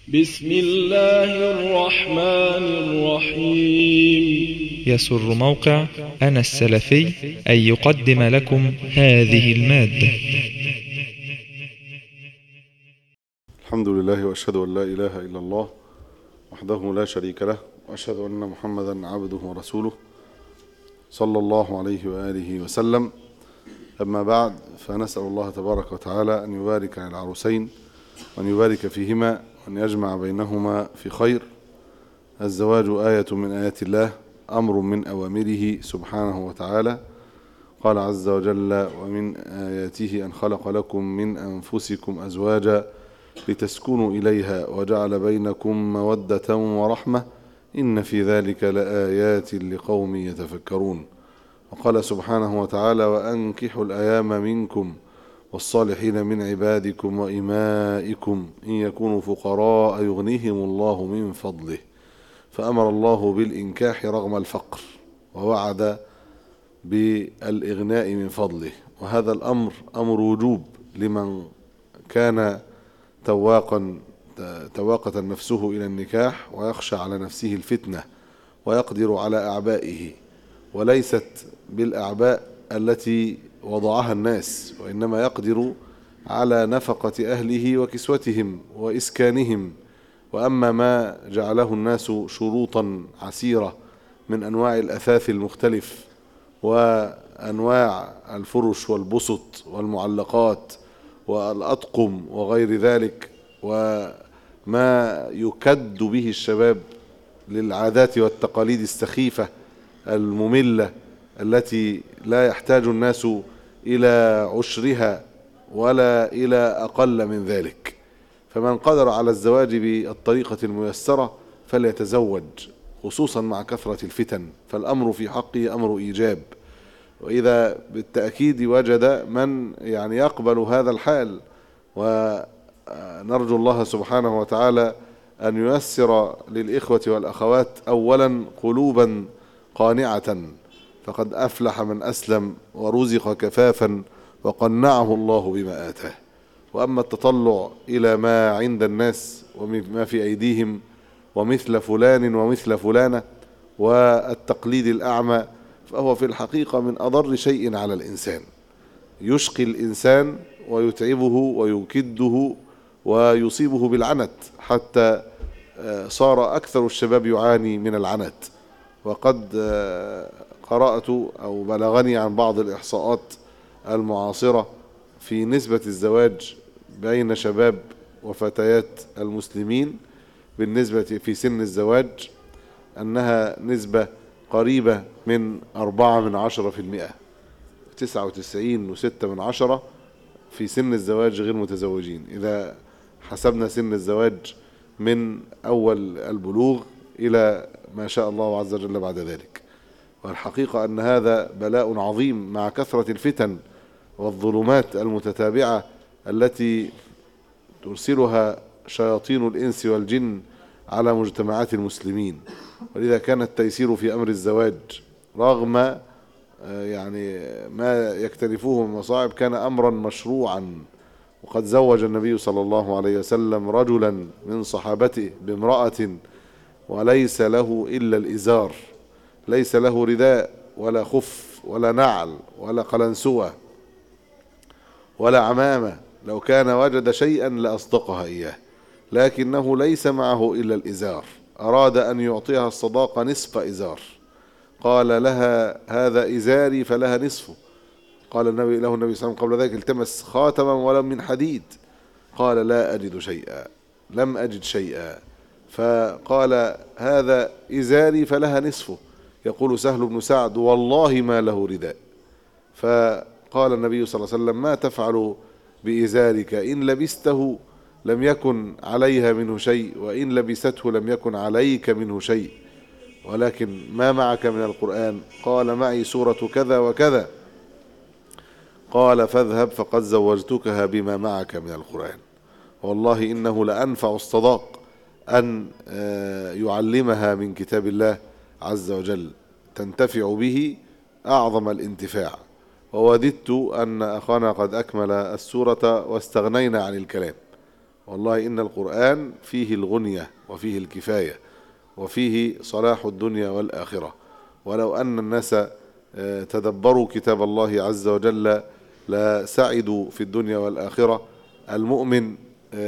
بسم الله الرحمن الرحيم. يسر موقع أنا السلفي أن يقدم لكم هذه المادة. الحمد لله وأشهد أن لا إله إلا الله وحده لا شريك له، وأشهد أن محمدا عبده ورسوله صلى الله عليه وآله وسلم. أما بعد، فنسأل الله تبارك وتعالى أن يبارك على العروسين وأن يبارك فيهما وأن يجمع بينهما في خير. الزواج آية من آيات الله، أمر من أوامره سبحانه وتعالى. قال عز وجل: ومن آياته أن خلق لكم من أنفسكم أزواجا لتسكنوا إليها وجعل بينكم مودة ورحمة إن في ذلك لآيات لقوم يتفكرون. وقال سبحانه وتعالى: وأنكحوا الأيام منكم والصالحين من عبادكم وإمائكم إن يكونوا فقراء يغنيهم الله من فضله. فأمر الله بالإنكاح رغم الفقر، ووعد بالإغناء من فضله، وهذا الأمر أمر وجوب لمن كان تواقة نفسه إلى النكاح ويخشى على نفسه الفتنة ويقدر على أعبائه، وليست بالأعباء التي وضعها الناس، وإنما يقدر على نفقة أهله وكسوتهم وإسكانهم. وأما ما جعله الناس شروطا عسيرة من أنواع الأثاث المختلف وأنواع الفرش والبسط والمعلقات والأطقم وغير ذلك، وما يكد به الشباب للعادات والتقاليد السخيفة المملة التي لا يحتاج الناس إلى عشرها ولا إلى أقل من ذلك. فمن قدر على الزواج بالطريقة الميسرة فليتزوج، خصوصا مع كثرة الفتن، فالأمر في حقه أمر إيجاب. وإذا بالتأكيد وجد من يقبل هذا الحال، ونرجو الله سبحانه وتعالى أن ييسر للإخوة والأخوات أولا قلوبا قانعة، فقد أفلح من أسلم ورزق كفافا وقنعه الله بما آتاه. وأما التطلع إلى ما عند الناس وما في أيديهم ومثل فلان ومثل فلانة والتقليد الأعمى، فهو في الحقيقة من أضر شيء على الإنسان، يشقي الإنسان ويتعبه ويكده ويصيبه بالعنت، حتى صار أكثر الشباب يعاني من العنت. وقد قرأت أو بلغني عن بعض الإحصاءات المعاصرة في نسبة الزواج بين شباب وفتيات المسلمين بالنسبة في سن الزواج، أنها نسبة قريبة من 4%، 99.6 في سن الزواج غير متزوجين، إذا حسبنا سن الزواج من أول البلوغ إلى ما شاء الله عز وجل بعد ذلك. والحقيقة أن هذا بلاء عظيم مع كثرة الفتن والظلمات المتتابعة التي ترسلها شياطين الإنس والجن على مجتمعات المسلمين. ولذا كان التيسير في أمر الزواج رغم ما يكترفوه من مصاعب كان أمرا مشروعا. وقد زوج النبي صلى الله عليه وسلم رجلا من صحابته بامرأة وليس له إلا الإزار، ليس له رداء ولا خف ولا نعل ولا قلنسوة ولا عمامة، لو كان وجد شيئا لأصدقها إياه، لكنه ليس معه إلا الإزار. أراد أن يعطيها الصداقة نصف إزار، قال لها: هذا إزاري فلها نصفه. قال النبي صلى الله عليه وسلم قبل ذلك: التمس خاتما ولو من حديد. قال: لا أجد شيئا، لم أجد شيئا. فقال: هذا إزاري فلها نصفه. يقول سهل بن سعد: والله ما له رداء. فقال النبي صلى الله عليه وسلم: ما تفعل بإزارك؟ إن لبسته لم يكن عليها منه شيء، وإن لبسته لم يكن عليك منه شيء، ولكن ما معك من القرآن؟ قال: معي سورة كذا وكذا. قال: فاذهب فقد زوجتكها بما معك من القرآن. والله إنه لأنفع الصداق أن يعلمها من كتاب الله عز وجل، تنتفع به أعظم الانتفاع. ووددت أن أخانا قد أكمل السورة واستغنينا عن الكلام، والله إن القرآن فيه الغنية وفيه الكفاية وفيه صلاح الدنيا والآخرة. ولو أن الناس تدبروا كتاب الله عز وجل لسعدوا في الدنيا والآخرة. المؤمن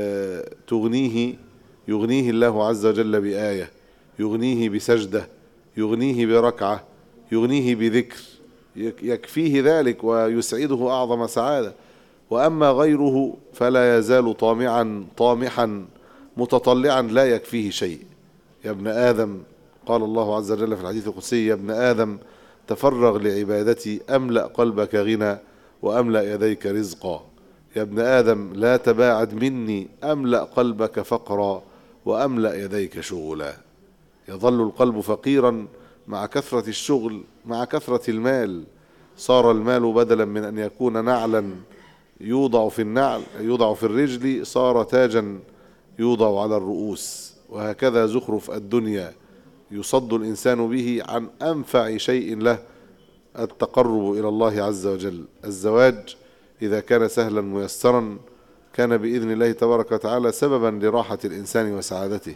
يغنيه الله عز وجل بآية، يغنيه بسجدة، يغنيه بركعة، يغنيه بذكر، يكفيه ذلك ويسعده أعظم سعادة. وأما غيره فلا يزال طامحا متطلعا لا يكفيه شيء. يا ابن آدم، قال الله عز وجل في الحديث القدسي: يا ابن آدم تفرغ لعبادتي أملأ قلبك غنى وأملأ يديك رزقا. يا ابن آدم لا تباعد مني أملأ قلبك فقرا وأملأ يديك شغلا. يظل القلب فقيرا مع كثرة الشغل، مع كثرة المال. صار المال بدلا من أن يكون نعلا يوضع في الرجل، صار تاجا يوضع على الرؤوس. وهكذا زخرف الدنيا يصد الإنسان به عن أنفع شيء له، التقرب إلى الله عز وجل. الزواج إذا كان سهلا ميسرا كان بإذن الله تبارك وتعالى سببا لراحة الإنسان وسعادته،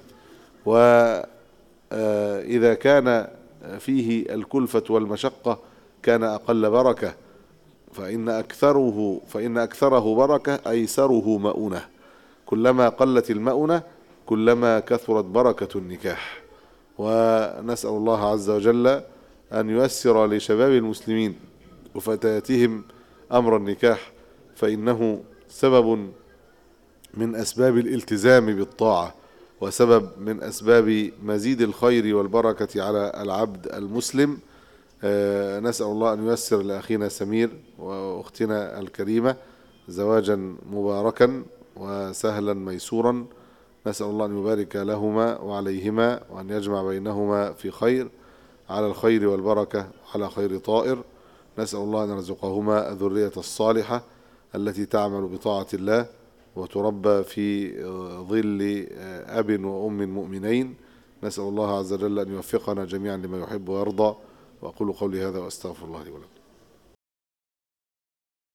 وإذا كان فيه الكلفة والمشقة كان أقل بركة، فإن أكثره بركة أيسره مؤونة. كلما قلت المؤونة كلما كثرت بركة النكاح. ونسأل الله عز وجل أن ييسر لشباب المسلمين وفتياتهم أمر النكاح، فإنه سبب من أسباب الالتزام بالطاعة، وسبب من أسباب مزيد الخير والبركة على العبد المسلم. نسأل الله أن ييسر لأخينا سمير وأختنا الكريمة زواجا مباركا وسهلا ميسورا. نسأل الله أن يبارك لهما وعليهما، وأن يجمع بينهما في خير، على الخير والبركة وعلى خير طائر. نسأل الله أن يرزقهما الذرية الصالحة التي تعمل بطاعة الله وتربى في ظل أب وأم مؤمنين. نسأل الله عز وجل أن يوفقنا جميعا لما يحب ويرضى. وأقول قولي هذا وأستغفر الله لي ولكم.